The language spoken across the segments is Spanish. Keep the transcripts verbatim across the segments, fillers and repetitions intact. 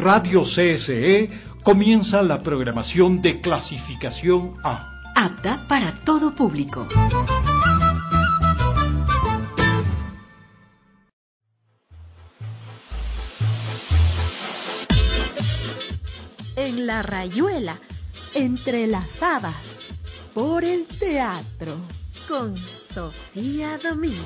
Radio C S E comienza la programación de clasificación A. Apta para todo público. En la rayuela, entrelazadas por el teatro, con Sofía Domínguez.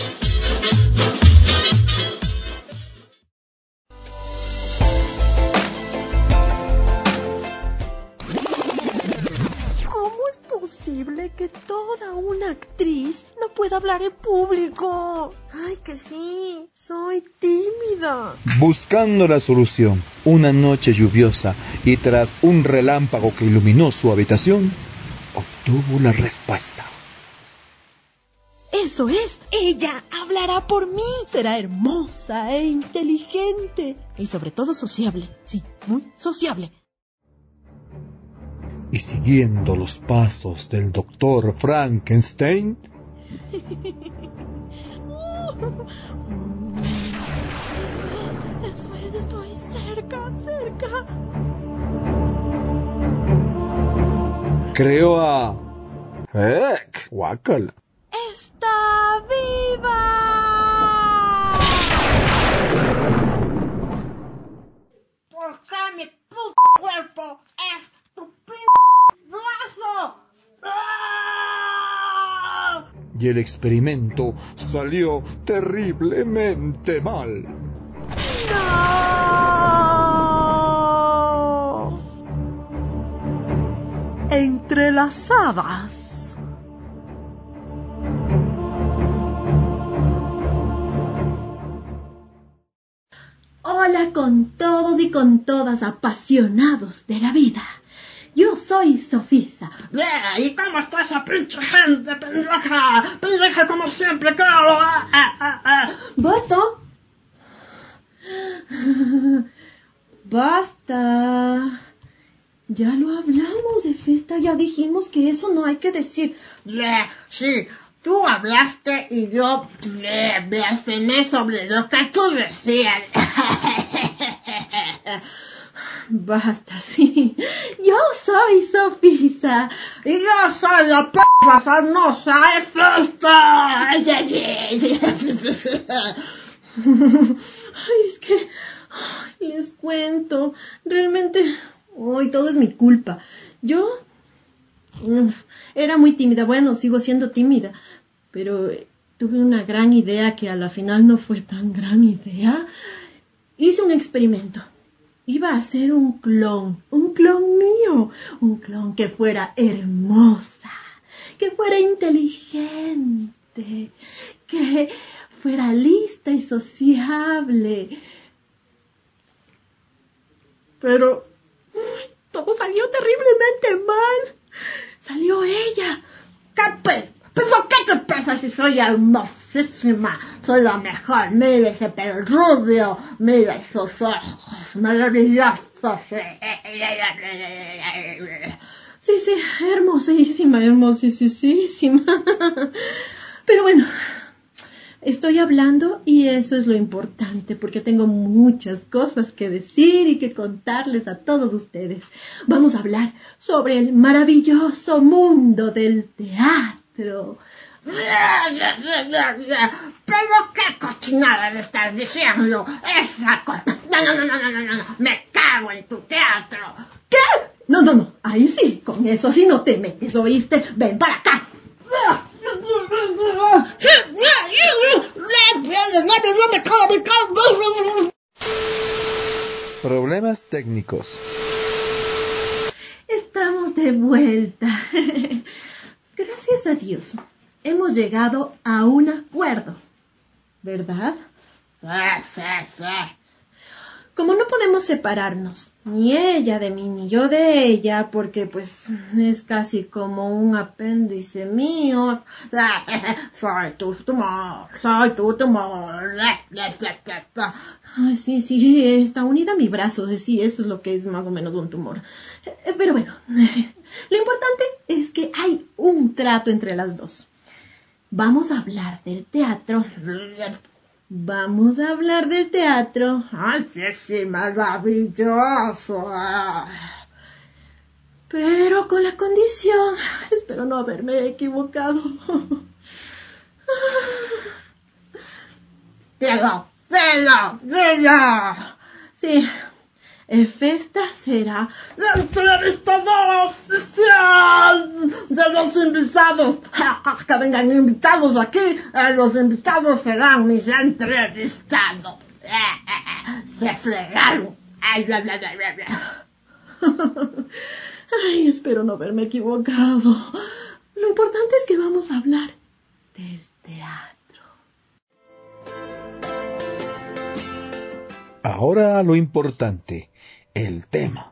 ¿Cómo es posible que toda una actriz no pueda hablar en público? Ay, que sí, soy tímida. Buscando la solución, una noche lluviosa y tras un relámpago que iluminó su habitación, obtuvo la respuesta. Eso es, ella hablará por mí. Será hermosa e inteligente y sobre todo sociable. Sí, muy sociable. Y siguiendo los pasos del doctor Frankenstein, Eso es, eso es, estoy cerca, cerca. creó a... ¡Heck! ¡Guácala! ¡Está viva! ¿Por qué mi puto cuerpo es tu p*** brazo? ¡Ah! Y el experimento salió terriblemente mal. ¡No! Entrelazadas. Hola con todos y con todas apasionados de la vida. Yo soy Sofisa. Yeah, ¿y cómo está esa pinche gente, pendeja? Pendeja como siempre, claro. Ah, ah, ah, ah. ¿Basta? Basta. Ya lo hablamos, Efesta. Ya dijimos que eso no hay que decir. Yeah, sí, tú hablaste y yo yeah, blasfemé sobre lo que tú decías. Basta, sí. Yo soy Sofisa. Y yo soy la p*** famosa Efesta. Ay, es que ay, les cuento. Realmente hoy todo es mi culpa. Yo uf, era muy tímida. Bueno, sigo siendo tímida. Pero eh, tuve una gran idea que a la final no fue tan gran idea. Hice un experimento. Iba a hacer un clon, un clon mío, un clon que fuera hermosa, que fuera inteligente, que fuera lista y sociable. Pero todo salió terriblemente mal. Salió ella. ¿Qué pe? ¿Pero qué te pasa si soy hermosísima? Soy la mejor. Mira ese pelo rubio. Mira esos ojos maravillosos. Sí, sí, hermosísima, hermosísima. Pero bueno, estoy hablando y eso es lo importante porque tengo muchas cosas que decir y que contarles a todos ustedes. Vamos a hablar sobre el maravilloso mundo del teatro. Pero qué cochinada le estás diciendo. Esa cosa. No, no, no, no, no, no, no. Me cago en tu teatro. ¿Qué? No, no, no. Ahí sí. Con eso sí no te metes, ¿oíste? Ven para acá. Problemas técnicos. Estamos de vuelta. Gracias a Dios, hemos llegado a un acuerdo, ¿verdad? Sí, sí, sí. Como no podemos separarnos, ni ella de mí, ni yo de ella, porque pues es casi como un apéndice mío. Soy tu tumor, soy tu tumor. Ay, sí, sí, está unida a mi brazo, sí, eso es lo que es más o menos un tumor. Pero bueno, lo importante es que hay un trato entre las dos. Vamos a hablar del teatro vamos a hablar del teatro. Ay, sí, sí, maravilloso. Pero con la condición, espero no haberme equivocado. Dilo, dilo, dilo. Sí, Hefesta será la entrevistadora oficial de los invitados. Que vengan invitados aquí, eh, los invitados serán mis entrevistados. Eh, eh, eh, se fregaron. Ay, bla, bla, bla, bla, bla. Ay, espero no haberme equivocado. Lo importante es que vamos a hablar del teatro. Ahora lo importante, el tema.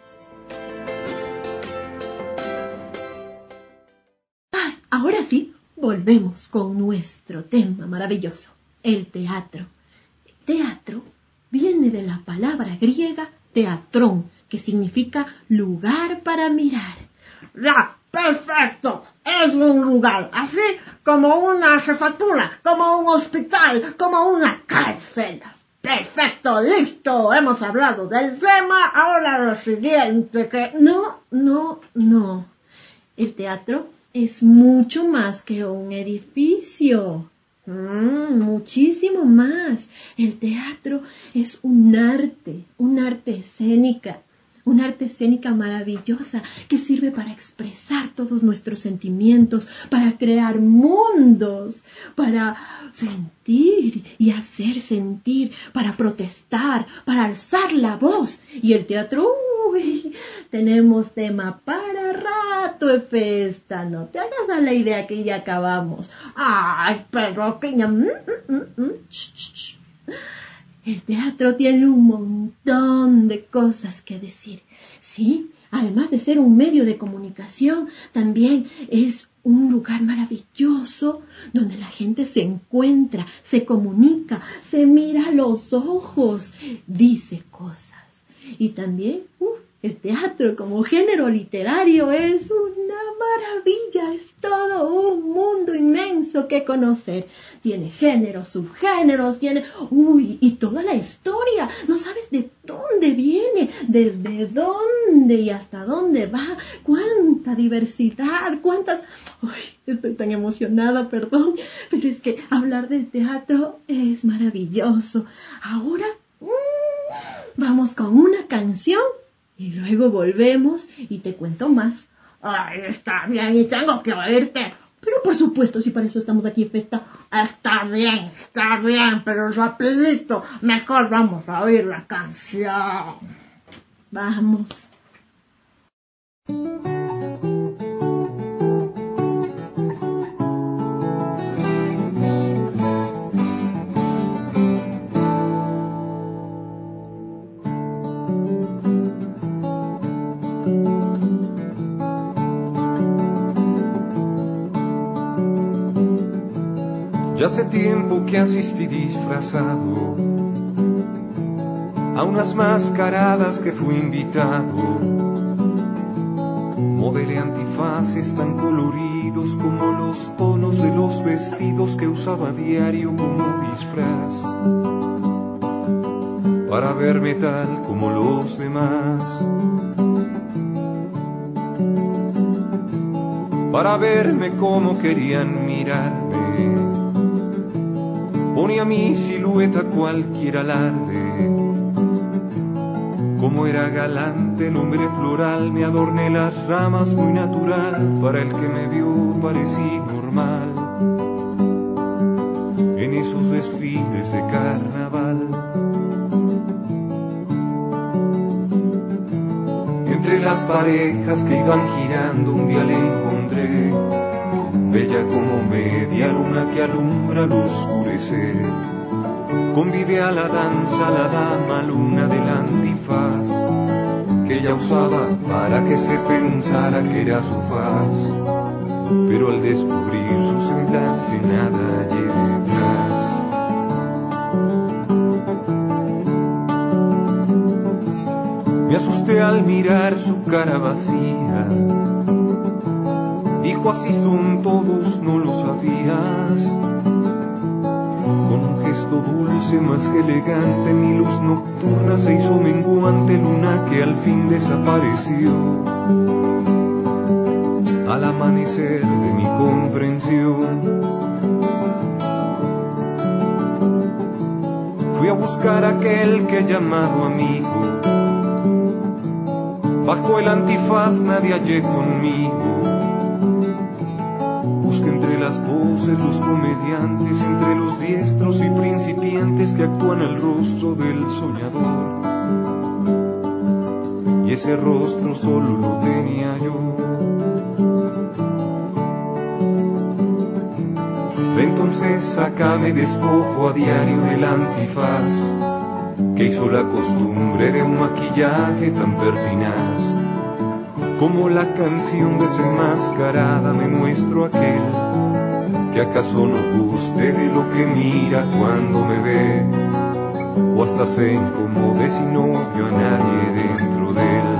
Ay, ahora sí, volvemos con nuestro tema maravilloso, el teatro. Teatro viene de la palabra griega teatrón, que significa lugar para mirar. Ya, perfecto. Es un lugar, así como una jefatura, como un hospital, como una cárcel. Perfecto, listo. Hemos hablado del tema. Ahora lo siguiente que... No, no, no. El teatro es mucho más que un edificio. Mm, muchísimo más. El teatro es un arte, un arte escénica, una arte escénica maravillosa que sirve para expresar todos nuestros sentimientos, para crear mundos, para sentir y hacer sentir, para protestar, para alzar la voz. Y el teatro, uy, tenemos tema para rato, Hefesta. No te hagas a la idea que ya acabamos. Ay, pero que... Mm, mm, mm, mm. El teatro tiene un montón de cosas que decir. Sí, además de ser un medio de comunicación, también es un lugar maravilloso donde la gente se encuentra, se comunica, se mira a los ojos, dice cosas. Y también, uh, el teatro como género literario es una maravilla, es todo un mundo inmenso que conocer. Tiene géneros, subgéneros, tiene... Uy, y toda la historia, no sabes de dónde viene, desde dónde y hasta dónde va, cuánta diversidad, cuántas... Uy, estoy tan emocionada, perdón, pero es que hablar del teatro es maravilloso. Ahora, mmm, vamos con una canción y luego volvemos y te cuento más. Ay, está bien, y tengo que oírte. Pero por supuesto, si para eso estamos aquí, Hefesta. Está bien, está bien, pero rapidito. Mejor vamos a oír la canción. Vamos. Ya hace tiempo que asistí disfrazado a unas mascaradas que fui invitado. Modelé antifaces tan coloridos como los tonos de los vestidos que usaba a diario como disfraz, para verme tal como los demás, para verme como querían mirarme. Ponía mi silueta cualquier alarde. Como era galante el hombre floral, me adorné las ramas muy natural. Para el que me vio parecí normal en esos desfiles de carnaval. Entre las parejas que iban girando un día le encontré, bella como media luna que alumbra al oscurecer. Convide a la danza la dama luna del antifaz, que ella usaba para que se pensara que era su faz. Pero al descubrir su semblante nada hallé detrás. Me asusté al mirar su cara vacía. Dijo: así son todos, ¿no lo sabías? Con un gesto dulce más que elegante, mi luz nocturna se hizo menguante, luna que al fin desapareció. Al amanecer de mi comprensión, fui a buscar a aquel que he llamado amigo. Bajo el antifaz nadie hallé conmigo. Busqué entre las voces los comediantes, entre los diestros y principiantes que actúan el rostro del soñador. Y ese rostro solo lo tenía yo. Entonces acá me despojo a diario del antifaz que hizo la costumbre de un maquillaje tan pertinaz. Como la canción desenmascarada me muestro aquel que acaso no guste de lo que mira cuando me ve, o hasta se incomode si no vio a nadie dentro de él.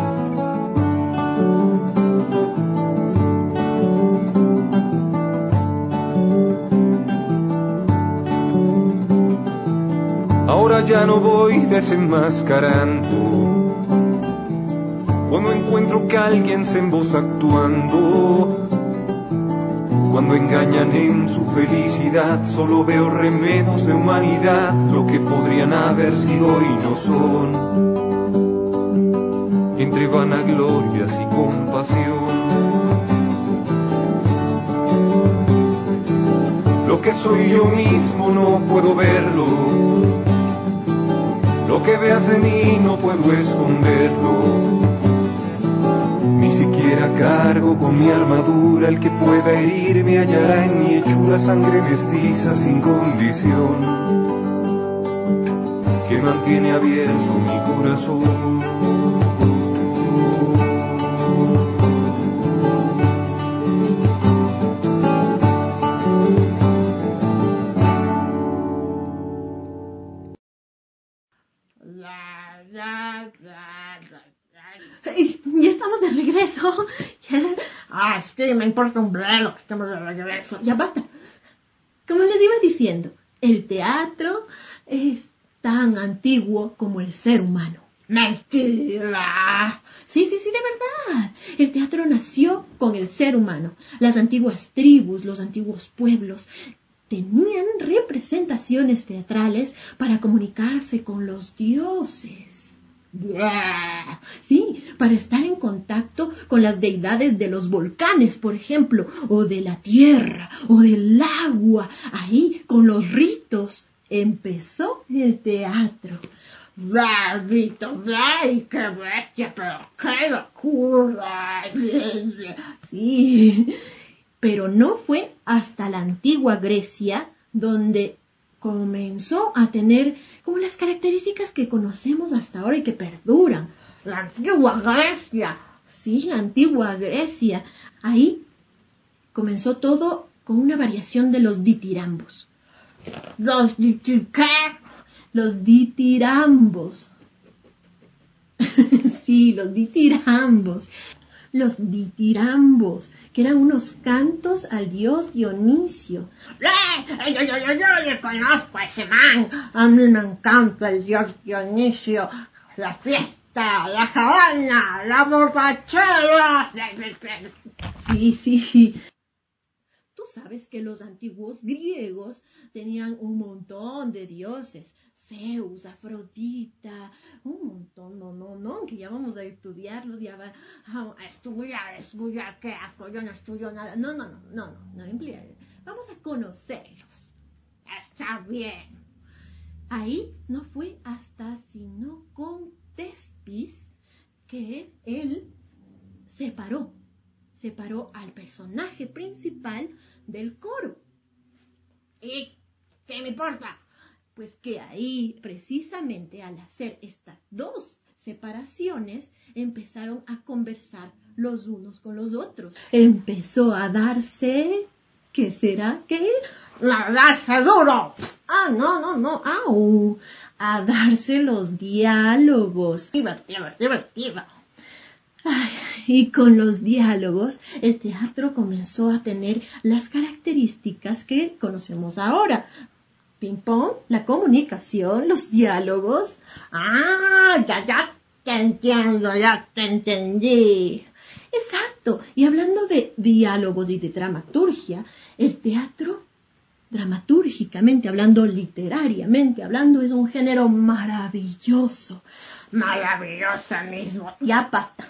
Ahora ya no voy desenmascarando cuando encuentro que alguien se emboza actuando. Cuando engañan en su felicidad, solo veo remedios de humanidad, lo que podrían haber sido y no son, entre vanaglorias y compasión. Lo que soy yo mismo no puedo verlo, lo que veas de mí no puedo esconderlo. Ni siquiera cargo con mi armadura, el que pueda herirme hallará en mi hechura sangre mestiza sin condición, que mantiene abierto mi corazón. Ya estamos de regreso. Ya. Ah, es que me importa un bledo que estemos de regreso. Ya basta. Como les iba diciendo, el teatro es tan antiguo como el ser humano. ¡Mentira! Sí, sí, sí, de verdad. El teatro nació con el ser humano. Las antiguas tribus, los antiguos pueblos tenían representaciones teatrales para comunicarse con los dioses. Sí, para estar en contacto con las deidades de los volcanes, por ejemplo, o de la tierra, o del agua. Ahí, con los ritos, empezó el teatro. ¡Rito, rey! ¡Qué bestia! ¡Pero qué locura! Sí, pero no fue hasta la antigua Grecia donde comenzó a tener como las características que conocemos hasta ahora y que perduran. ¡La antigua Grecia! Sí, la antigua Grecia. Ahí comenzó todo con una variación de los ditirambos. ¿Los diti qué? Los ditirambos. Sí, los ditirambos. Los ditirambos, que eran unos cantos al dios Dionisio. ¡Eh! Yo, yo, yo, yo le conozco a ese man. A mí me encanta el dios Dionisio. La fiesta, la sabana, la borrachera. Sí, sí. Tú sabes que los antiguos griegos tenían un montón de dioses. Zeus, Afrodita, un montón, no, no, no, que ya vamos a estudiarlos, ya va a estudiar, estudiar, qué asco, yo no estudio nada. No, no, no, no, no, no emplear. Vamos a conocerlos. Está bien. Ahí no fue hasta sino con Tespis que él separó, separó al personaje principal del coro. ¿Y qué me importa? Pues que ahí, precisamente al hacer estas dos separaciones, empezaron a conversar los unos con los otros. Empezó a darse... ¿Qué será? ¿Qué? ¡A darse duro! Ah, no, no, no, au. A darse los diálogos. Divertido, divertido. Ay, y con los diálogos, el teatro comenzó a tener las características que conocemos ahora. ping-pong, la comunicación, los diálogos. Ah, ya, ya te entiendo, ya te entendí. Exacto. Y hablando de diálogos y de dramaturgia, el teatro, dramatúrgicamente hablando, literariamente hablando, es un género maravilloso. Maravilloso mismo. Ya basta.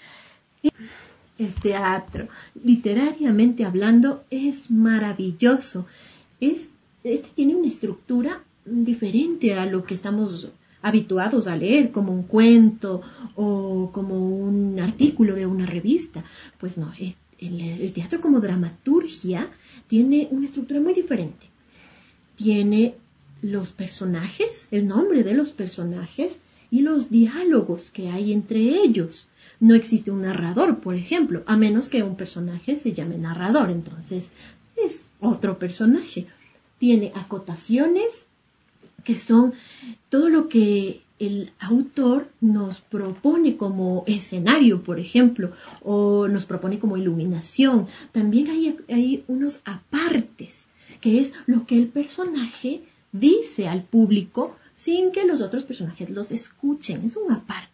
El teatro, literariamente hablando, es maravilloso. Es, este tiene una estructura diferente a lo que estamos habituados a leer, como un cuento o como un artículo de una revista. Pues no, el, el teatro como dramaturgia tiene una estructura muy diferente. Tiene los personajes, el nombre de los personajes y los diálogos que hay entre ellos. No existe un narrador, por ejemplo, a menos que un personaje se llame narrador, entonces es otro personaje. Tiene acotaciones que son todo lo que el autor nos propone como escenario, por ejemplo, o nos propone como iluminación. También hay, hay unos apartes, que es lo que el personaje dice al público sin que los otros personajes los escuchen. Es un aparte.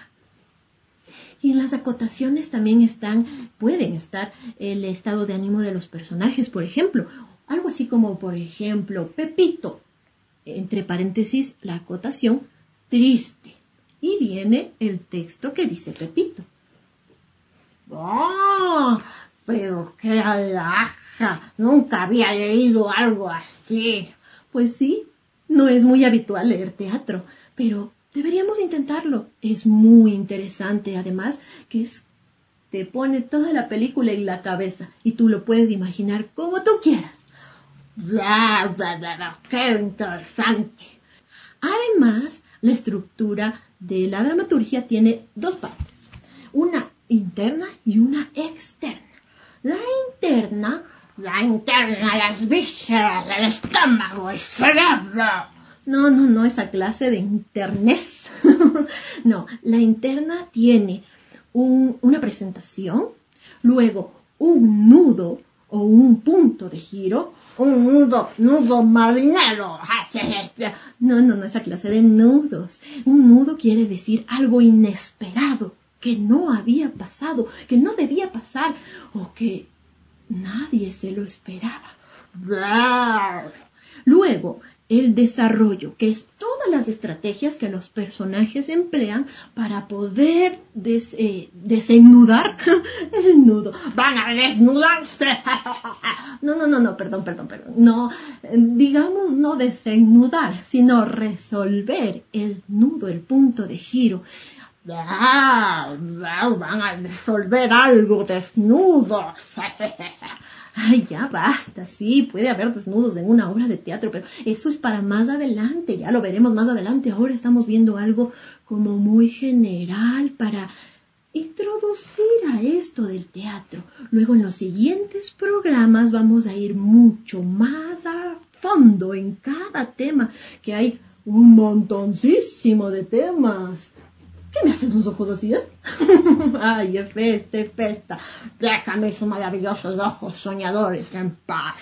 Y en las acotaciones también están, pueden estar el estado de ánimo de los personajes, por ejemplo. Algo así como, por ejemplo, Pepito, entre paréntesis, la acotación, triste. Y viene el texto que dice Pepito. ¡Oh! Pero qué alhaja. Nunca había leído algo así. Pues sí, no es muy habitual leer teatro, pero deberíamos intentarlo. Es muy interesante, además, que es, te pone toda la película en la cabeza y tú lo puedes imaginar como tú quieras. Ya, ya, ya, qué interesante. Además, la estructura de la dramaturgia tiene dos partes, una interna y una externa. La interna, la interna, las vísceras, el estómago, el cerebro. No, no, no, esa clase de internet. No, la interna tiene un, una presentación, luego un nudo o un punto de giro, un nudo, nudo marinero. No, no, no, esa clase de nudos. Un nudo quiere decir algo inesperado, que no había pasado, que no debía pasar, o que nadie se lo esperaba. Luego, el desarrollo, que es todas las estrategias que los personajes emplean para poder des, eh, desenudar el nudo. ¿Van a desnudarse? No, no, no, no, perdón, perdón, perdón. No, digamos no desenudar, sino resolver el nudo, el punto de giro. Ah, van a resolver algo desnudos. Ay, ya basta, sí, puede haber desnudos en una obra de teatro, pero eso es para más adelante, ya lo veremos más adelante. Ahora estamos viendo algo como muy general para introducir a esto del teatro. Luego en los siguientes programas vamos a ir mucho más a fondo en cada tema, que hay un montoncísimo de temas. ¿Qué me hacen los ojos así, eh? Ay, es festa, es festa. Déjame esos maravillosos ojos soñadores en paz.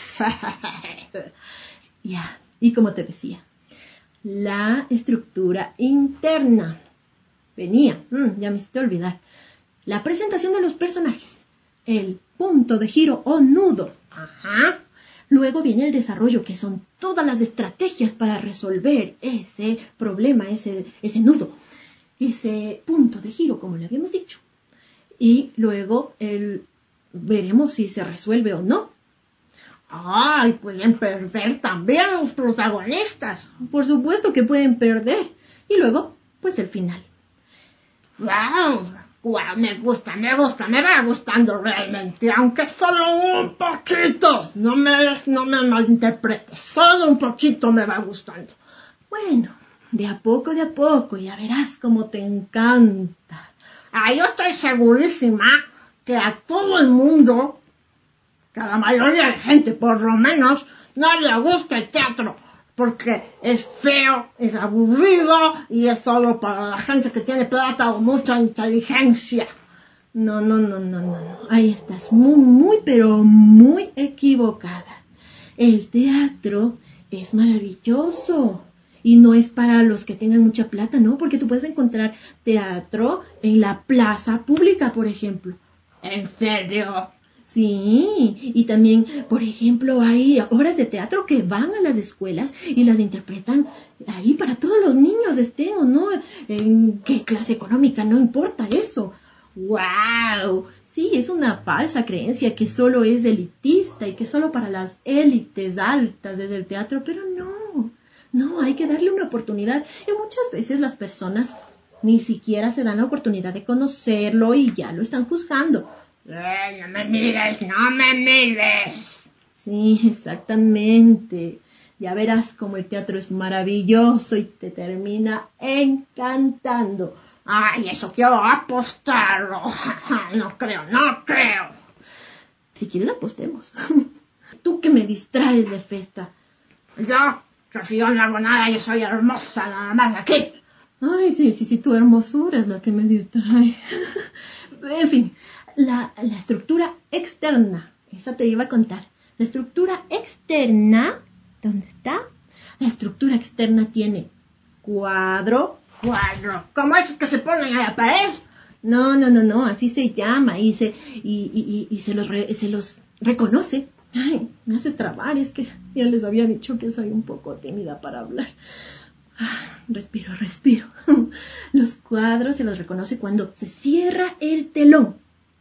Ya, y como te decía, la estructura interna. Venía, mm, ya me hiciste olvidar. La presentación de los personajes. El punto de giro o nudo. Ajá. Luego viene el desarrollo, que son todas las estrategias para resolver ese problema, ese, ese nudo. Ese punto de giro, como le habíamos dicho. Y luego el, veremos si se resuelve o no. ¡Ay! Pueden perder también los protagonistas. Por supuesto que pueden perder. Y luego, pues el final. ¡Wow! ¡Wow! Me gusta, me gusta, me va gustando realmente. Aunque solo un poquito. No me, no me malinterpretes. Solo un poquito me va gustando. Bueno, de a poco, de a poco, ya verás cómo te encanta. Ah, yo estoy segurísima que a todo el mundo, que a la mayoría de gente por lo menos, no le gusta el teatro, porque es feo, es aburrido y es solo para la gente que tiene plata o mucha inteligencia. No, no, no, no, no, no. Ahí estás muy, muy, pero muy equivocada. El teatro es maravilloso. Y no es para los que tengan mucha plata, ¿no? Porque tú puedes encontrar teatro en la plaza pública, por ejemplo. ¿En serio? Sí, y también, por ejemplo, hay obras de teatro que van a las escuelas y las interpretan ahí para todos los niños, estén o no, en qué clase económica, no importa eso. ¡Wow! Sí, es una falsa creencia que solo es elitista y que solo para las élites altas es el teatro, pero no, no, hay que darle una oportunidad. Y muchas veces las personas ni siquiera se dan la oportunidad de conocerlo y ya lo están juzgando. Eh, no me mires, no me mires. Sí, exactamente. Ya verás cómo el teatro es maravilloso y te termina encantando. Ay, eso quiero apostarlo. No creo, no creo. Si quieres apostemos. Tú que me distraes de fiesta. Yo, que si yo no hago nada, yo soy hermosa nada más aquí. Ay, sí, sí, sí, tu hermosura es la que me distrae. En fin, la, la estructura externa, esa te iba a contar. La estructura externa, ¿dónde está? La estructura externa tiene cuadro. Cuadro, ¿cómo es que se ponen a la pared? No, no, no, no, así se llama y se, y, y, y, y se, los re, se los reconoce. Ay, me hace trabar, es que ya les había dicho que soy un poco tímida para hablar. Respiro, respiro. Los cuadros se los reconoce cuando se cierra el telón.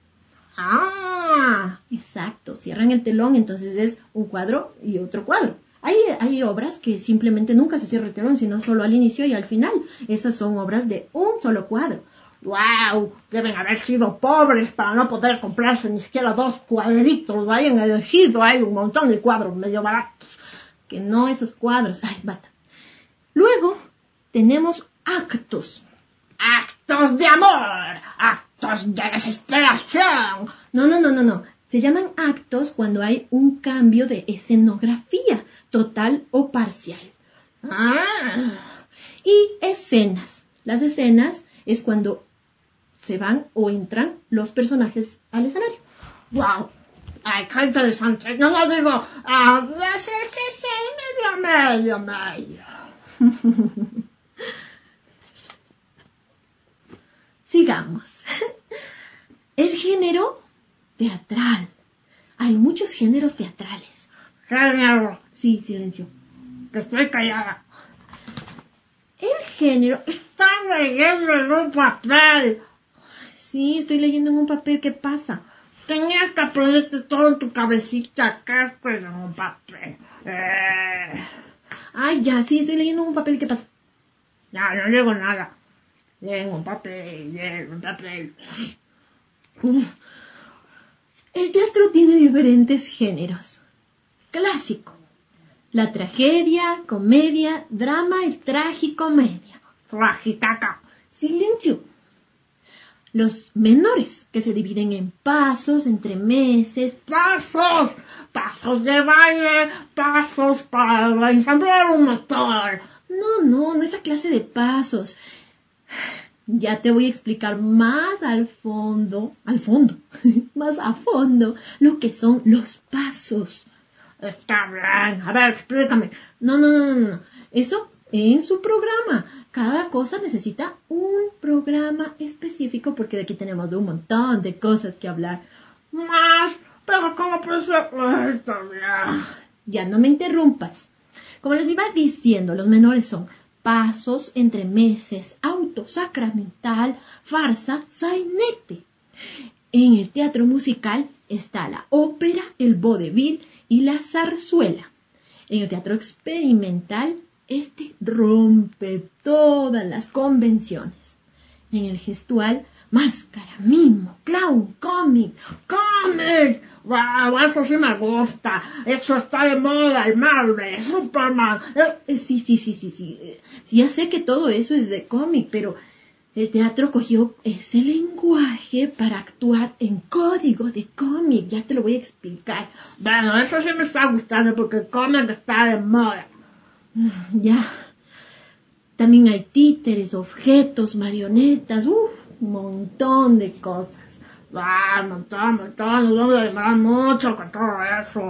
Ah, exacto, cierran el telón, entonces es un cuadro y otro cuadro. Hay, hay obras que simplemente nunca se cierra el telón, sino solo al inicio y al final. Esas son obras de un solo cuadro. ¡Wow! Deben haber sido pobres para no poder comprarse ni siquiera dos cuadritos. Hayan elegido, hay un montón de cuadros medio baratos. Que no esos cuadros. Ay, bata. Luego tenemos actos. ¡Actos de amor! ¡Actos de desesperación! No, no, no, no, no. Se llaman actos cuando hay un cambio de escenografía, total o parcial. Ah. Y escenas. Las escenas es cuando se van o entran los personajes al escenario. ¡Wow! ¡Ay, qué interesante! No, no digo, ah, sí, sí, sí, medio, medio, medio. Sigamos. El género teatral. Hay muchos géneros teatrales. Género. Sí, silencio. Que estoy callada. El género... Está leyendo en un papel. Sí, estoy leyendo en un papel. ¿Qué pasa? Tenías que ponerte todo en tu cabecita. ¿Qué es pues en un papel? Eh... Ay, ya, sí, estoy leyendo en un papel. ¿Qué pasa? Ya, no digo nada. En un papel, en un papel. El teatro tiene diferentes géneros. Clásico. La tragedia, comedia, drama y tragicomedia. Tragitaca. Silencio. Los menores, que se dividen en pasos, entremeses. ¡Pasos! ¡Pasos de baile! ¡Pasos para ensamblar un motor! No, no, no esa clase de pasos. Ya te voy a explicar más al fondo, al fondo, más a fondo, lo que son los pasos. Está bien. A ver, explícame. No, no, no, no, no. Eso en su programa. Cada cosa necesita un programa específico porque de aquí tenemos un montón de cosas que hablar. Más, pero ¿cómo puede ser? Está bien. Ya no me interrumpas. Como les iba diciendo, los menores son pasos, entremeses, auto sacramental, farsa, sainete. En el teatro musical está la ópera, el vodevil y la zarzuela. En el teatro experimental, este rompe todas las convenciones. En el gestual, máscara, mimo, clown, cómic. ¡Cómic! ¡Wow! Eso sí me gusta. Eso está de moda, el Marvel, Superman. Eh, sí, sí, sí, sí, sí. Sí, ya sé que todo eso es de cómic, pero el teatro cogió ese lenguaje para actuar en código de cómic. Ya te lo voy a explicar. Bueno, eso sí me está gustando porque el cómic está de moda. Ya. También hay títeres, objetos, marionetas, uff, un montón de cosas. ¡Ah, montón, montón! Nos vamos a demorar mucho con todo eso.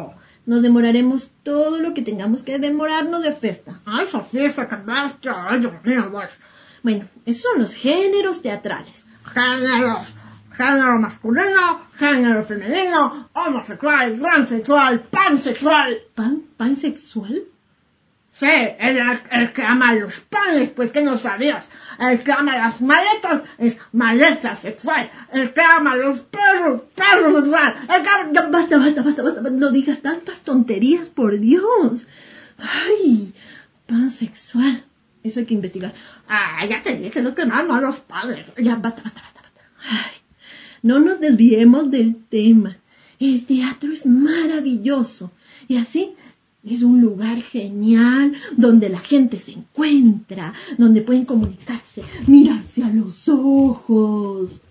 nos demoraremos todo lo que tengamos que demorarnos de fiesta. Ay, Sofía, se cambiaste. Ay, Dios mío, pues. Bueno, esos son los géneros teatrales. Géneros. Género masculino, género femenino, homosexual, transexual, pansexual. ¿Pan? ¿Pansexual? Sí, el, el que ama los panes, pues que no sabías. El que ama las maletas es maleta sexual. El que ama los perros, perro sexual. El que ama... Ya, basta, basta, basta, basta, no digas tantas tonterías, por Dios. Ay, pansexual. Eso hay que investigar. Ah, ya te dije, lo que ama a los padres. Ya, basta, basta, basta, basta. Ay, no nos desviemos del tema. El teatro es maravilloso. Y así es un lugar genial donde la gente se encuentra, donde pueden comunicarse, mirarse a los ojos.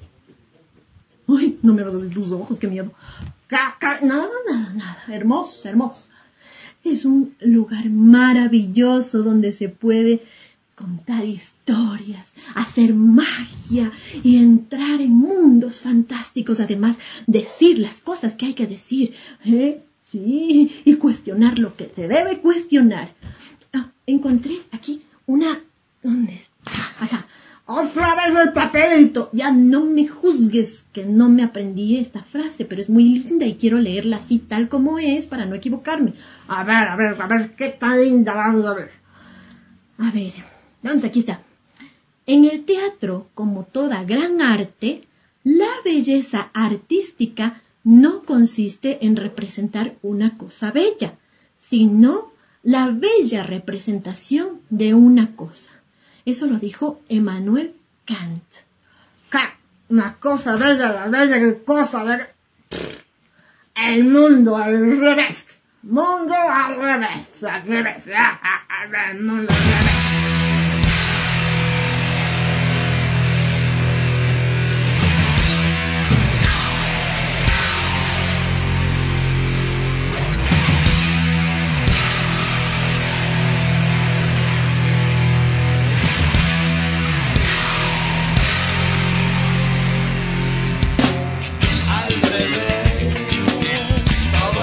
Uy, no me vas a decir tus ojos, qué miedo. Nada, nada, nada. Hermosa, hermosa. Es un lugar maravilloso donde se puede contar historias, hacer magia y entrar en mundos fantásticos. Además, decir las cosas que hay que decir. ¿Eh? Sí, y cuestionar lo que se debe cuestionar. Ah, encontré aquí una... ¿Dónde está? Ajá. Otra vez el papelito. Ya no me juzgues que no me aprendí esta frase, pero es muy linda y quiero leerla así tal como es para no equivocarme. A ver, a ver, a ver, qué tan linda, vamos a ver. A ver, ¿dónde está? Aquí está. En el teatro, como toda gran arte, la belleza artística no consiste en representar una cosa bella, sino la bella representación de una cosa. Eso lo dijo Emmanuel Kant. Kant, una cosa bella, la bella que cosa bella. El mundo al revés. Mundo al revés, al revés. El mundo al revés.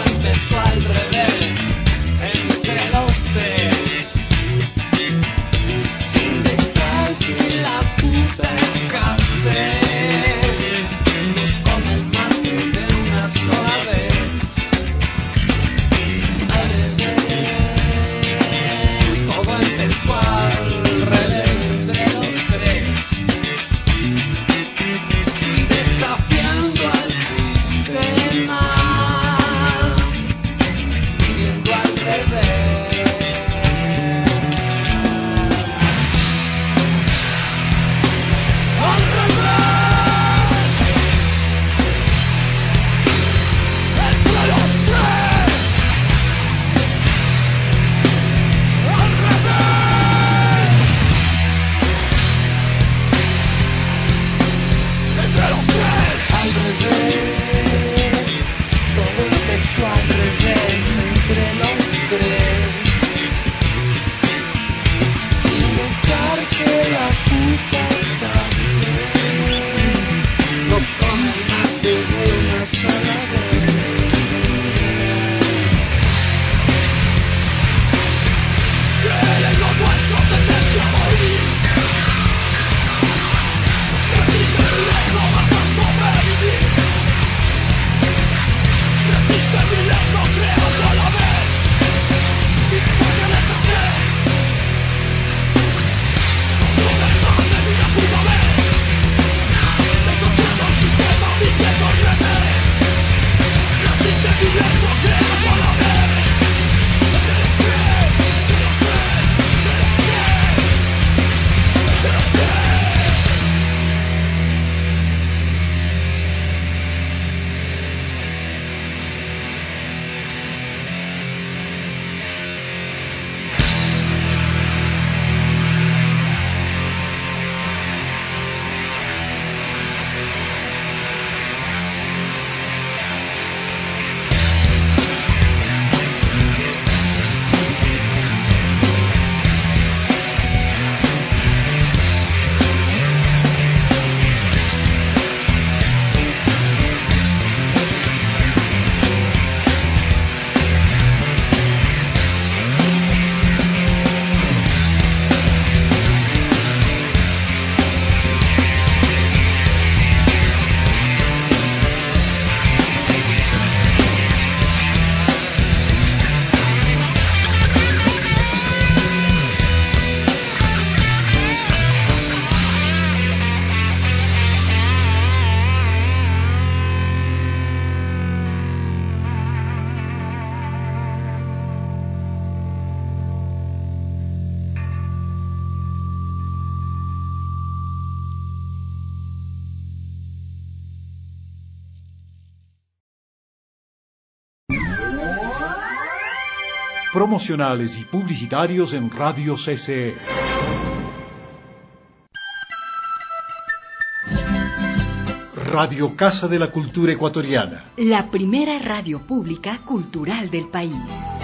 Al revés, entre los tres. promocionales y publicitarios en Radio C C E. Radio Casa de la Cultura Ecuatoriana. La primera radio pública cultural del país.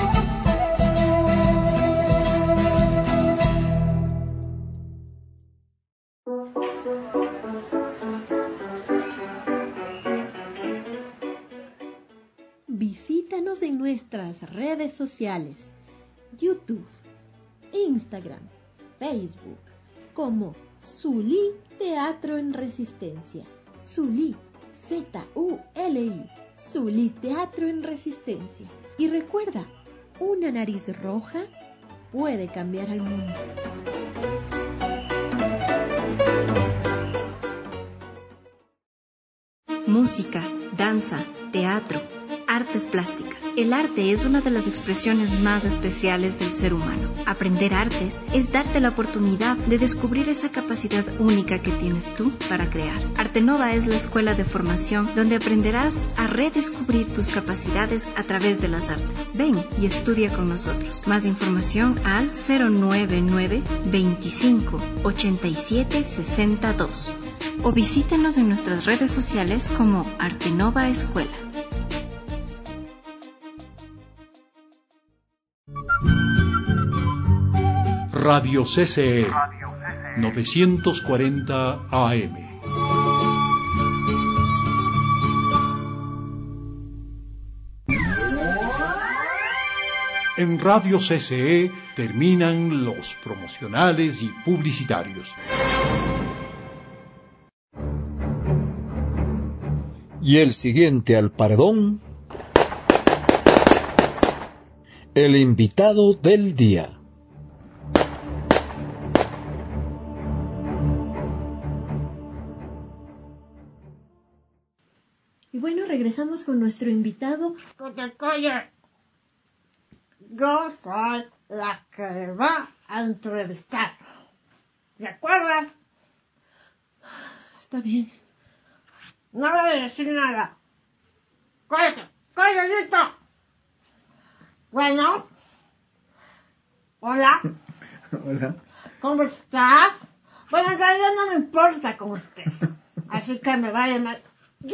Visítanos en nuestras redes sociales, YouTube, Instagram, Facebook, como Zulí Teatro en Resistencia. Zulí, Z U L I, Zulí Teatro en Resistencia. Y recuerda, una nariz roja puede cambiar al mundo. Música, danza, teatro, artes plásticas. El arte es una de las expresiones más especiales del ser humano. Aprender artes es darte la oportunidad de descubrir esa capacidad única que tienes tú para crear. Artenova es la escuela de formación donde aprenderás a redescubrir tus capacidades a través de las artes. Ven y estudia con nosotros. Más información al cero nueve nueve, veinticinco, ochenta y siete, sesenta y dos o visítenos en nuestras redes sociales como Artenova Escuela. Radio C C E, novecientos cuarenta A M. En Radio C C E terminan los promocionales y publicitarios. Y el siguiente al paredón, el invitado del día. Y bueno, regresamos con nuestro invitado. ¡Que te calles! Yo soy la que va a entrevistar. ¿Te acuerdas? Está bien. No voy a decir nada. ¡Cállate! ¡Calladito! Bueno. Hola. Hola. ¿Cómo estás? Bueno, en realidad no me importa cómo estés. Así que me va a llamar. Yo,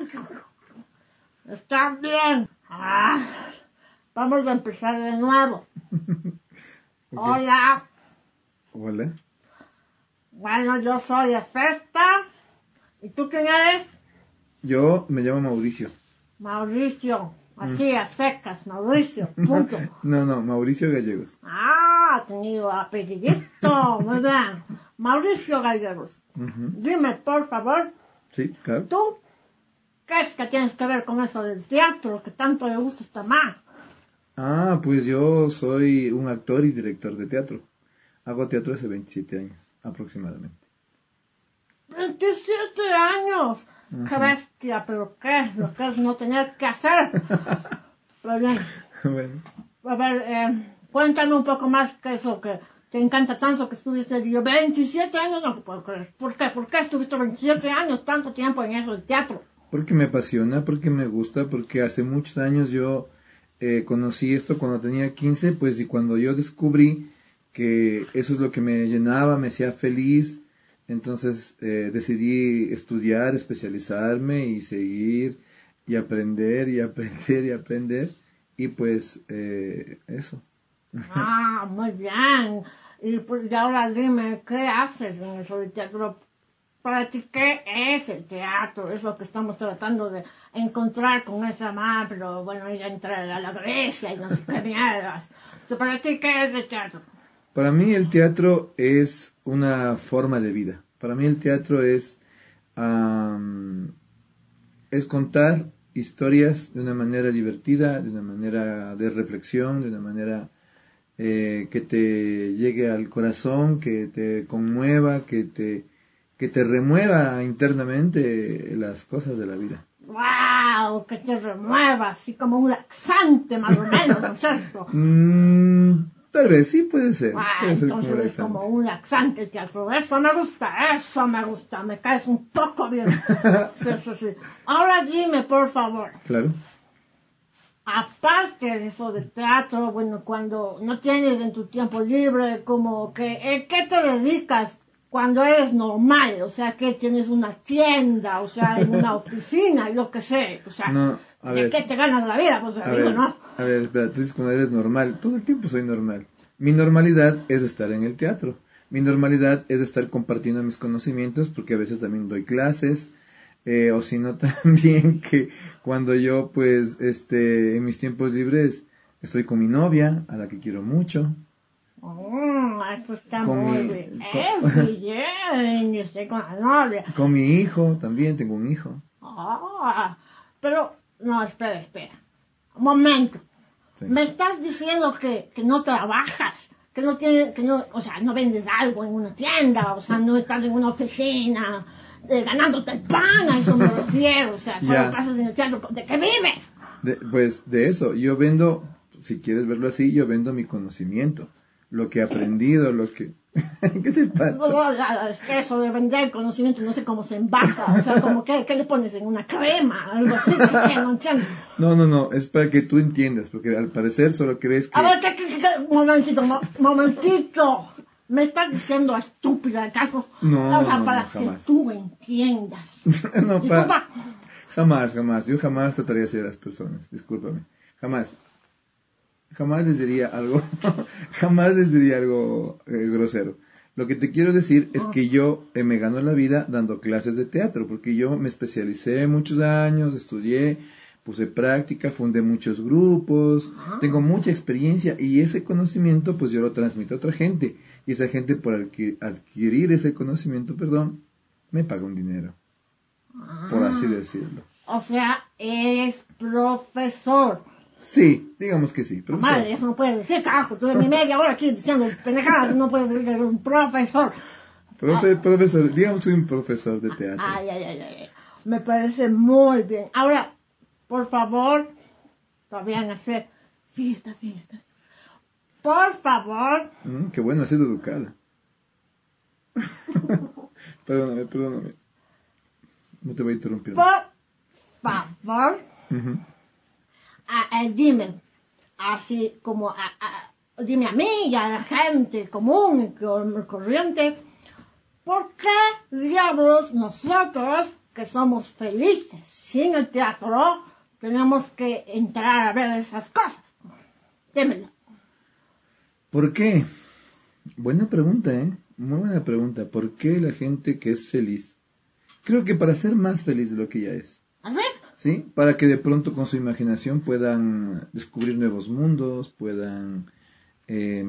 está bien. Ah, vamos a empezar de nuevo. Okay. Hola. Hola. Bueno, yo soy Efesta. ¿Y tú quién eres? Yo me llamo Mauricio. Mauricio. Así, mm. a secas, Mauricio. Punto. No, no, Mauricio Gallegos. Ah, tenido apellidito. Muy bien. Mauricio Gallegos. Uh-huh. Dime, por favor. Sí, claro. ¿Tú qué es que tienes que ver con eso del teatro que tanto le gusta a esta mamá? Ah, pues yo soy un actor y director de teatro. Hago teatro hace veintisiete años, aproximadamente. veintisiete años. Uh-huh. Qué bestia, pero qué, lo que es no tener que hacer. Pero bien. Bueno. A ver, eh, cuéntame un poco más que eso que te encanta tanto que estuviste yo, veintisiete años, no puedo creer. ¿Por qué? ¿Por qué estuviste veintisiete años, tanto tiempo en eso del teatro? Porque me apasiona, porque me gusta, porque hace muchos años yo eh, conocí esto cuando tenía quince, pues y cuando yo descubrí que eso es lo que me llenaba, me hacía feliz, entonces eh, decidí estudiar, especializarme y seguir y aprender y aprender y aprender y pues eh, eso. Ah, muy bien. Y pues ahora dime, ¿qué haces en eso de teatro? Para ti, ¿qué es el teatro? Eso que estamos tratando de encontrar con esa mamá, pero bueno, ella entra a la Grecia y no sé qué mierdas. Para ti, ¿qué es el teatro? Para mí el teatro es una forma de vida. Para mí el teatro es, um, es contar historias de una manera divertida, de una manera de reflexión, de una manera eh, que te llegue al corazón, que te conmueva, que te, que te remueva internamente las cosas de la vida. ¡Wow! Que te remueva, así como un laxante más o menos, ¿no es cierto? Mm, tal vez, sí puede ser. Wow, puede ser entonces como es como un laxante el teatro. Eso me gusta, eso me gusta, me caes un poco bien. Sí, sí, sí. Ahora dime, por favor. Claro. aparte de eso de teatro, bueno, cuando no tienes en tu tiempo libre, como que, ¿en qué te dedicas cuando eres normal? O sea, que tienes una tienda, o sea, en una oficina, yo qué sé, o sea, No, a ¿de ver. qué te ganas la vida? Pues A digo, ver, ¿no? a ver, espera, tú dices cuando eres normal. Todo el tiempo soy normal. Mi normalidad es estar en el teatro. Mi normalidad es estar compartiendo mis conocimientos porque a veces también doy clases. Eh, o si no también que cuando yo pues este en mis tiempos libres estoy con mi novia, a la que quiero mucho. Mm, eso está Con muy mi- bien. con- Eh, bien, yo estoy con la novia. Con mi hijo también, tengo un hijo. Ah, pero, no, espera, espera. Un momento. Sí. Me estás diciendo que, que no trabajas, que no tienes, que no, o sea, no vendes algo en una tienda, o sea, no estás en una oficina eh, ganándote el pan, a eso me refiero, o sea, solo Ya. pasas en el teatro. ¿De qué vives? De- pues de eso, yo vendo, si quieres verlo así, yo vendo mi conocimiento, lo que he aprendido, lo que... ¿Qué te pasa? No, es que eso de vender conocimiento no sé cómo se envasa, o sea, como que, ¿qué le pones en una crema? Algo así, que, que no entiendo. No, no, no, es para que tú entiendas, porque al parecer solo crees que... A ver, ¿qué, qué, qué, qué? momentito, mo- momentito. ¿Me estás diciendo estúpida acaso? No, O sea, no, para no, que jamás. tú entiendas. No, pa- Disculpa. Jamás, jamás, yo jamás trataría así a las personas, discúlpame, jamás. Jamás les diría algo, jamás les diría algo eh, grosero. Lo que te quiero decir es que yo eh, me gano la vida dando clases de teatro, porque yo me especialicé muchos años, estudié, puse práctica, fundé muchos grupos, tengo mucha experiencia y ese conocimiento pues yo lo transmito a otra gente. Y esa gente por adqui- adquirir ese conocimiento, perdón, me paga un dinero, por así decirlo. O sea, eres profesor. Sí, digamos que sí. Pero Madre, eso no puedes decir, carajo. Tuve mi media hora aquí diciendo pendejadas, no puedes decir que eres un profesor. Profe, profesor, digamos que soy un profesor de teatro. Ay, ay, ay, ay. Me parece muy bien. Ahora, por favor, todavía no sé. Sí, estás bien, estás bien. Por favor. Mm, qué bueno, ha sido educada. Perdóname, perdóname. No te voy a interrumpir. Por favor. Uh-huh. A, a, dime, así como, a, a, dime a mí y a la gente común y cor- corriente, ¿por qué diablos nosotros, que somos felices sin el teatro, tenemos que entrar a ver esas cosas? Dímelo. ¿Por qué? Buena pregunta, ¿eh? Muy buena pregunta. ¿Por qué la gente que es feliz? Creo que para ser más feliz de lo que ya es. ¿Así? ¿Sí? Para que de pronto con su imaginación puedan descubrir nuevos mundos, puedan eh,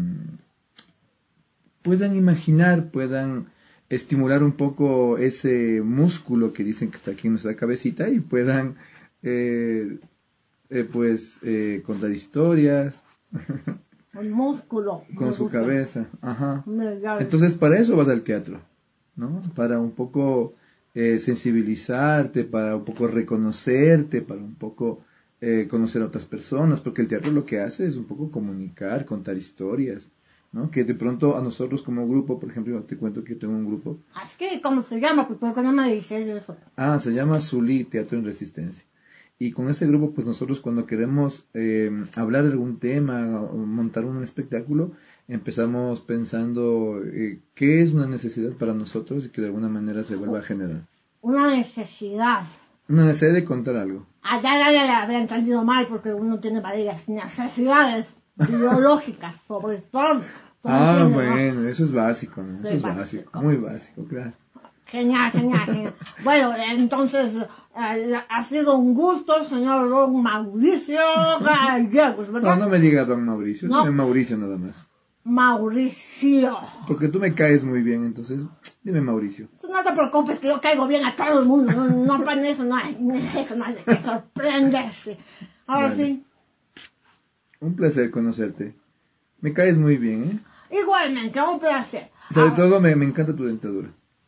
puedan imaginar, puedan estimular un poco ese músculo que dicen que está aquí en nuestra cabecita y puedan eh, eh, pues eh, contar historias El músculo. con su cabeza. Ajá. Entonces, Entonces para eso vas al teatro, ¿no? Para un poco eh, sensibilizarte, para un poco reconocerte, para un poco eh, conocer a otras personas, porque el teatro lo que hace es un poco comunicar, contar historias, ¿no? Que de pronto a nosotros como grupo, por ejemplo, yo te cuento que tengo un grupo. es que, ¿cómo se llama? ¿Por qué no me dices eso? Ah, se llama Zulí Teatro en Resistencia. Y con ese grupo, pues nosotros cuando queremos eh, hablar de algún tema o montar un espectáculo, empezamos pensando eh, qué es una necesidad para nosotros y que de alguna manera se vuelva a generar. Una necesidad. Una necesidad de contar algo. Ah, ya, ya, ya, ya, había entendido mal porque uno tiene varias necesidades biológicas, sobre todo. ¿Tú me Ah, entiendes, no? bueno, eso es básico, ¿no? Sí, Eso es básico. básico, muy básico, claro. Genial, genial, genial. Bueno, entonces, eh, ha sido un gusto, señor Don Mauricio Gallegos, No, ¿verdad? no me diga don Mauricio, No. dime Mauricio nada más. Mauricio. Porque tú me caes muy bien, entonces dime Mauricio. No te preocupes que yo caigo bien a todo el mundo, no, no para eso no hay, eso no hay de qué sorprenderse. Ahora Vale. sí, Un placer conocerte. Me caes muy bien, ¿eh? igualmente, un placer. Sobre Ahora- todo me, me encanta tu dentadura.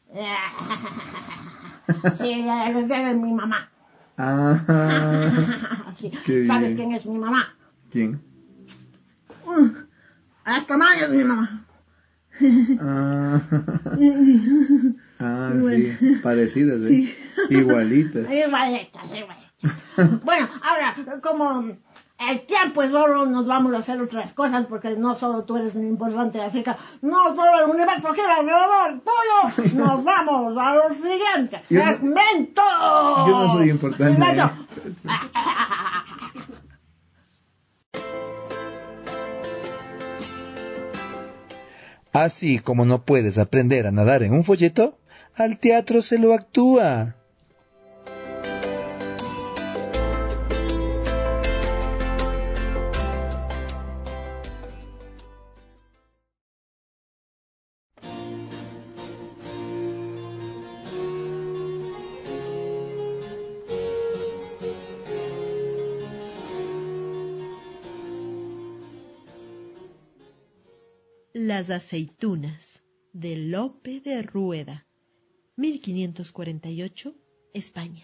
Sí, es de mi mamá. Ah, Sí. qué ¿Sabes bien. quién es mi mamá? ¿Quién? El tamaño es mi mamá. Ah, ah sí, parecidas, ¿eh? Igualitas. Igualitas, igualitas. Bueno, ahora, como el tiempo es oro, nos vamos a hacer otras cosas, porque no solo tú eres un importante, así que no solo el universo gira alrededor tuyo. Nos vamos a lo siguiente Yo no- segmento. Yo no soy importante. Silencio. Así como no puedes aprender a nadar en un folleto, al teatro se lo actúa. Las aceitunas, de Lope de Rueda, mil quinientos cuarenta y ocho, España.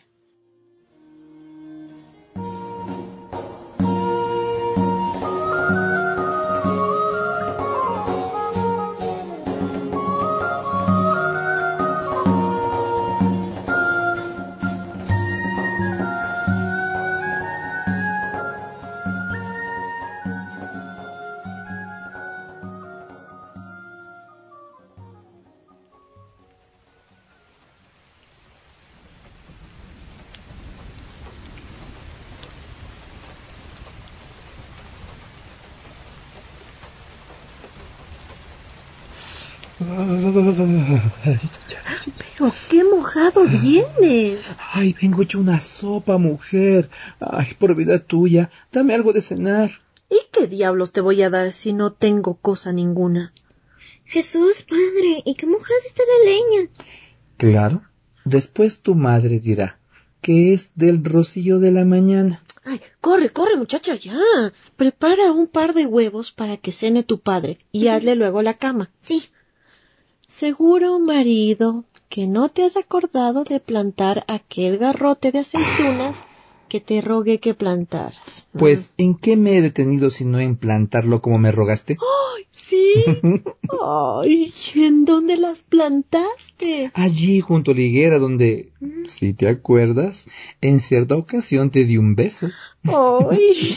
Pero qué mojado vienes. Ay, vengo hecho una sopa, mujer. Ay, por vida tuya, dame algo de cenar. ¿Y qué diablos te voy a dar si no tengo cosa ninguna? Jesús, padre, ¿y qué mojada está la leña? Claro, después tu madre dirá que es del rocío de la mañana. Ay, corre, corre, muchacha, ya. Prepara un par de huevos para que cene tu padre y hazle luego la cama. Sí. Seguro, marido, que no te has acordado de plantar aquel garrote de aceitunas que te rogué que plantaras. Pues, ¿en qué me he detenido si no en plantarlo como me rogaste? ¡Ay, sí! ¡Ay! ¿En dónde las plantaste? Allí, junto a la higuera, donde, si te acuerdas, en cierta ocasión te di un beso. ¡Ay!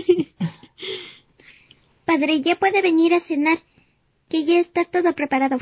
Padre, ya puede venir a cenar, que ya está todo preparado.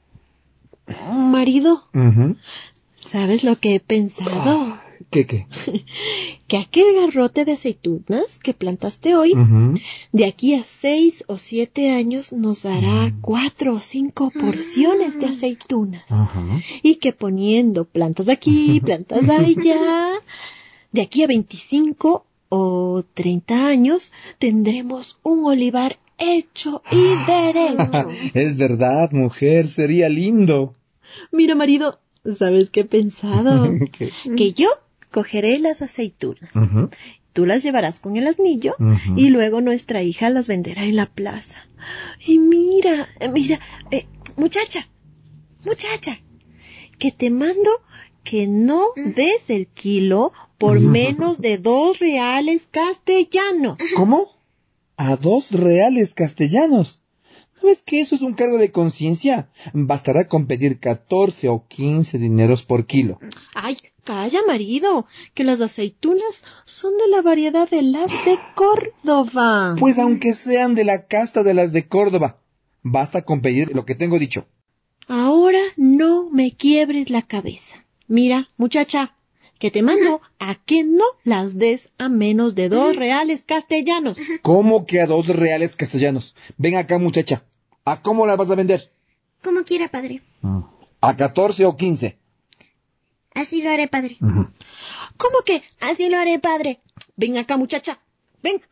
Marido, Uh-huh. ¿sabes lo que he pensado? ¿Qué, qué? Que aquel garrote de aceitunas que plantaste hoy, Uh-huh. de aquí a seis o siete años nos dará cuatro o cinco porciones de aceitunas. Uh-huh. Y que poniendo plantas aquí, plantas allá, de aquí a veinticinco o treinta años tendremos un olivar hecho y derecho. Es verdad, mujer, sería lindo. Mira, marido, ¿sabes qué he pensado? ¿Qué? Que yo cogeré las aceitunas. Uh-huh. Tú las llevarás con el asnillo Uh-huh. y luego nuestra hija las venderá en la plaza. Y mira, eh, mira, eh, muchacha, muchacha, que te mando que no des el kilo por menos de dos reales castellanos. ¿Cómo? ¿A dos reales castellanos? ¿No ves que eso es un cargo de conciencia? Bastará con pedir catorce o quince dineros por kilo. Ay, calla, marido, que las aceitunas son de la variedad de las de Córdoba. Pues aunque sean de la casta de las de Córdoba, basta con pedir lo que tengo dicho. Ahora no me quiebres la cabeza. Mira, muchacha, que te mando a que no las des a menos de dos reales castellanos. ¿Cómo que a dos reales castellanos? Ven acá, muchacha. ¿A cómo las vas a vender? Como quiera, padre. ¿A catorce o quince? Así lo haré, padre. Uh-huh. ¿Cómo que así lo haré, padre? Ven acá, muchacha, ven.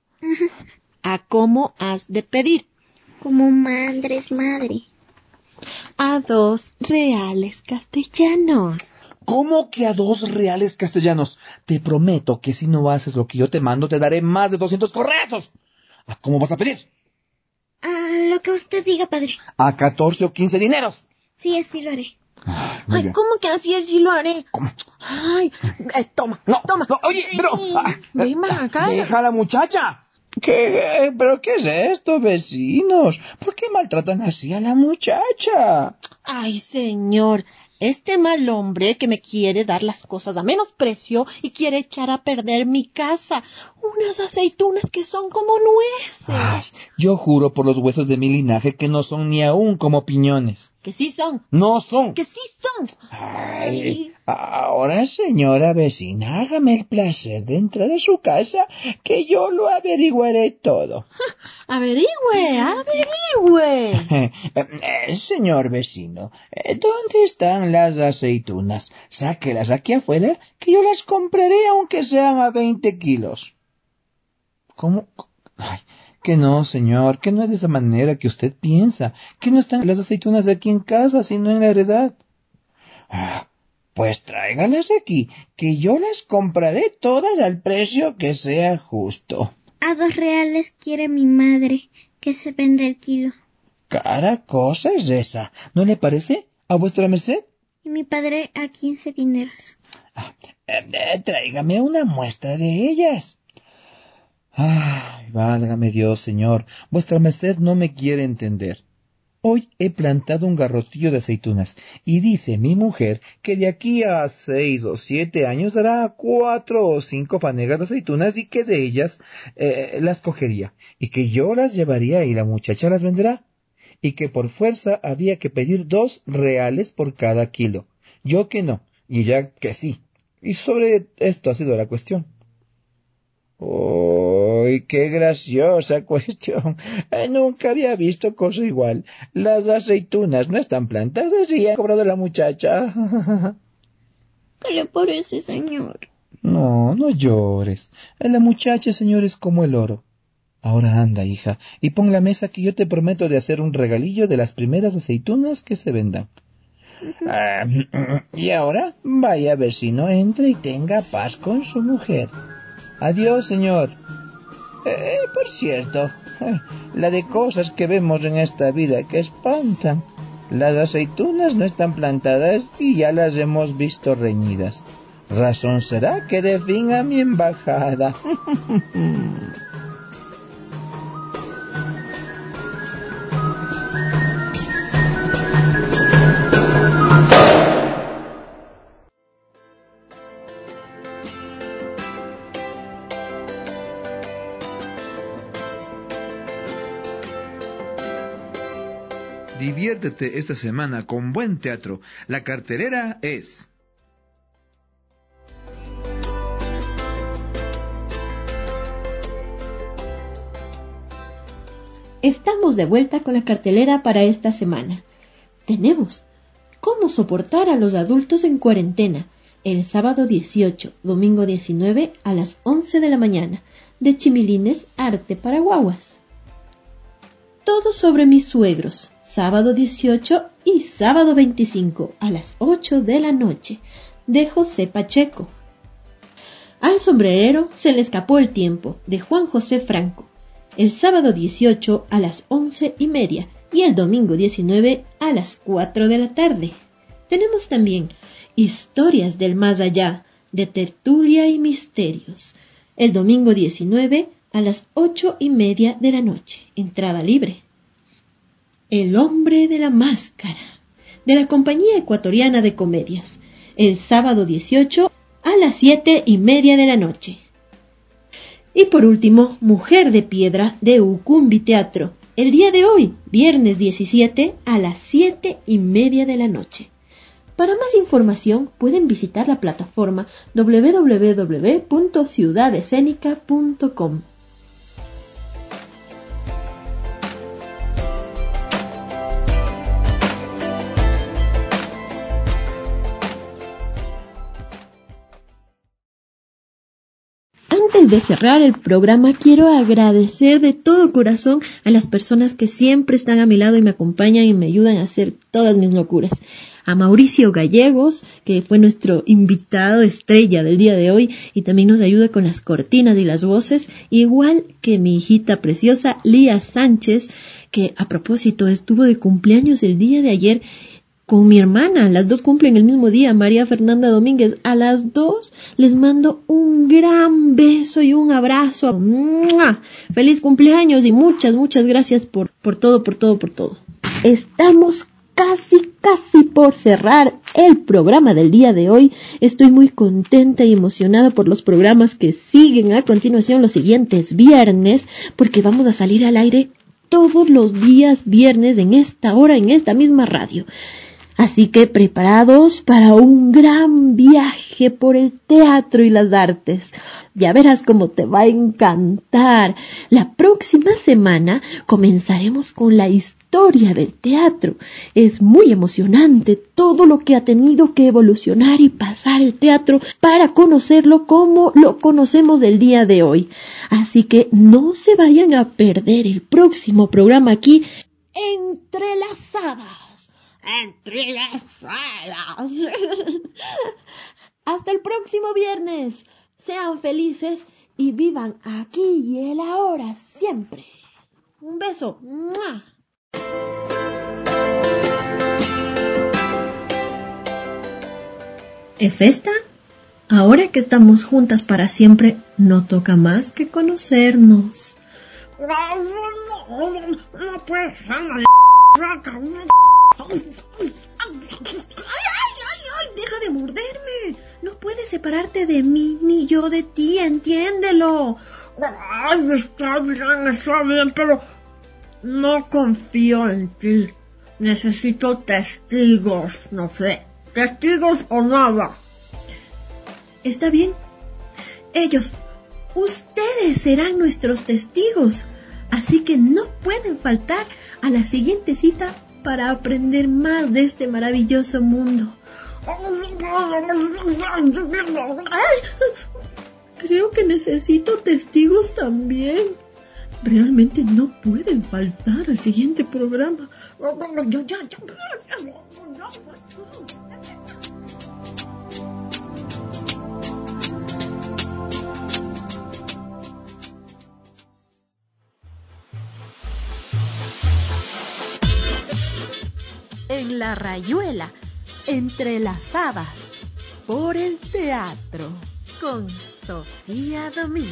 ¿A cómo has de pedir? Como madre es madre. A dos reales castellanos. ¿Cómo que a dos reales castellanos? Te prometo que si no haces lo que yo te mando, te daré más de doscientos correazos. ¿A cómo vas a pedir? A lo que usted diga, padre. ¿A catorce o quince dineros? Sí, así lo haré. Ay, muy Ay, bien. ¿cómo que así así lo haré? ¿Cómo? Ay, eh, toma, No, toma. no, oye, pero... ah, Ven para acá. Deja a la muchacha. ¿Qué? ¿Pero qué es esto, vecinos? ¿Por qué maltratan así a la muchacha? Ay, señor, Este mal hombre que me quiere dar las cosas a menos precio y quiere echar a perder mi casa. Unas aceitunas que son como nueces. Ay, yo juro por los huesos de mi linaje que no son ni aún como piñones. Que sí son. No son. Que sí son. Ay, ahora, señora vecina, hágame el placer de entrar a su casa, que yo lo averiguaré todo. Averigüe, averigüe. eh, señor vecino, ¿dónde están las aceitunas? Sáquelas aquí afuera, que yo las compraré aunque sean a veinte kilos. ¿Cómo? Ay, que no, señor, que no es de esa manera que usted piensa, que no están las aceitunas aquí en casa, sino en la heredad. Ah, pues tráigalas aquí, que yo las compraré todas al precio que sea justo. A dos reales quiere mi madre que se venda el kilo. Cara cosa es esa, ¿no le parece? ¿A vuestra merced? Y mi padre a quince dineros. Ah, eh, eh, tráigame una muestra de ellas. Ay, válgame Dios, señor, vuestra merced no me quiere entender. Hoy he plantado un garrotillo de aceitunas, y dice mi mujer que de aquí a seis o siete años dará cuatro o cinco fanegas de aceitunas y que de ellas eh, las cogería, y que yo las llevaría y la muchacha las venderá, y que por fuerza había que pedir dos reales por cada kilo. Yo que no, y ella que sí. Y sobre esto ha sido la cuestión. ¡Uy, qué graciosa cuestión! Eh, nunca había visto cosa igual. Las aceitunas no están plantadas y ha cobrado la muchacha. ¿Qué le parece, señor? No, no llores. La muchacha, señor, es como el oro. Ahora anda, hija, y pon la mesa que yo te prometo de hacer un regalillo de las primeras aceitunas que se vendan. Uh-huh. Ah, y ahora, vaya vecino, entre y tenga paz con su mujer. Adiós, señor. Eh, por cierto, eh, la de cosas que vemos en esta vida que espantan. Las aceitunas no están plantadas y ya las hemos visto reñidas. Razón será que dé fin a mi embajada. Diviértete esta semana con buen teatro. La cartelera es... Estamos de vuelta con la cartelera para esta semana. Tenemos ¿Cómo soportar a los adultos en cuarentena? El sábado dieciocho, domingo diecinueve a las once de la mañana. De Chimilines, Arte para Guaguas. Todo sobre mis suegros, sábado dieciocho y sábado veinticinco a las ocho de la noche, de José Pacheco. Al sombrerero se le escapó el tiempo, de Juan José Franco, el sábado dieciocho a las once y media y el domingo diecinueve a las cuatro de la tarde. Tenemos también Historias del Más Allá, de Tertulia y Misterios, el domingo diecinueve a las ocho y media de la noche, entrada libre. El hombre de la máscara, de la Compañía Ecuatoriana de Comedias, el sábado dieciocho a las siete y media de la noche. Y por último, Mujer de Piedra, de Ucumbi Teatro, el día de hoy, viernes diecisiete a las siete y media de la noche. Para más información pueden visitar la plataforma doble u doble u doble u punto ciudad escénica punto com. Antes de cerrar el programa, quiero agradecer de todo corazón a las personas que siempre están a mi lado y me acompañan y me ayudan a hacer todas mis locuras. A Mauricio Gallegos, que fue nuestro invitado estrella del día de hoy y también nos ayuda con las cortinas y las voces, igual que mi hijita preciosa Lía Sánchez, que a propósito estuvo de cumpleaños el día de ayer con mi hermana. Las dos cumplen el mismo día, María Fernanda Domínguez. A las dos les mando un gran beso y un abrazo. ¡Mua! Feliz cumpleaños y muchas, muchas gracias por, por todo, por todo, por todo. Estamos casi, casi por cerrar el programa del día de hoy. Estoy muy contenta y emocionada por los programas que siguen a continuación los siguientes viernes, porque vamos a salir al aire todos los días viernes en esta hora, en esta misma radio. Así que preparados para un gran viaje por el teatro y las artes. Ya verás cómo te va a encantar. La próxima semana comenzaremos con la historia del teatro. Es muy emocionante todo lo que ha tenido que evolucionar y pasar el teatro para conocerlo como lo conocemos el día de hoy. Así que no se vayan a perder el próximo programa aquí, Entrelazadas. Entrelazadas. Hasta el próximo viernes. Sean felices y vivan aquí y el ahora siempre. Un beso. ¡Mua! Efesta, ahora que estamos juntas para siempre, no toca más que conocernos. No puede ser. ¡Ay, ay, ay! ¡Deja de morderme! No puedes separarte de mí, ni yo de ti, entiéndelo. Ay, está bien, está bien, pero no confío en ti. Necesito testigos, no sé, testigos o nada. Está bien. Ellos, ustedes serán nuestros testigos, así que no pueden faltar a la siguiente cita para aprender más de este maravilloso mundo. Ay, creo que necesito testigos también. Realmente no pueden faltar al siguiente programa. En la rayuela, entrelazadas por el teatro, con Sofía Domínguez.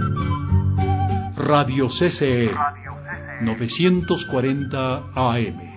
Radio C C E novecientos cuarenta A M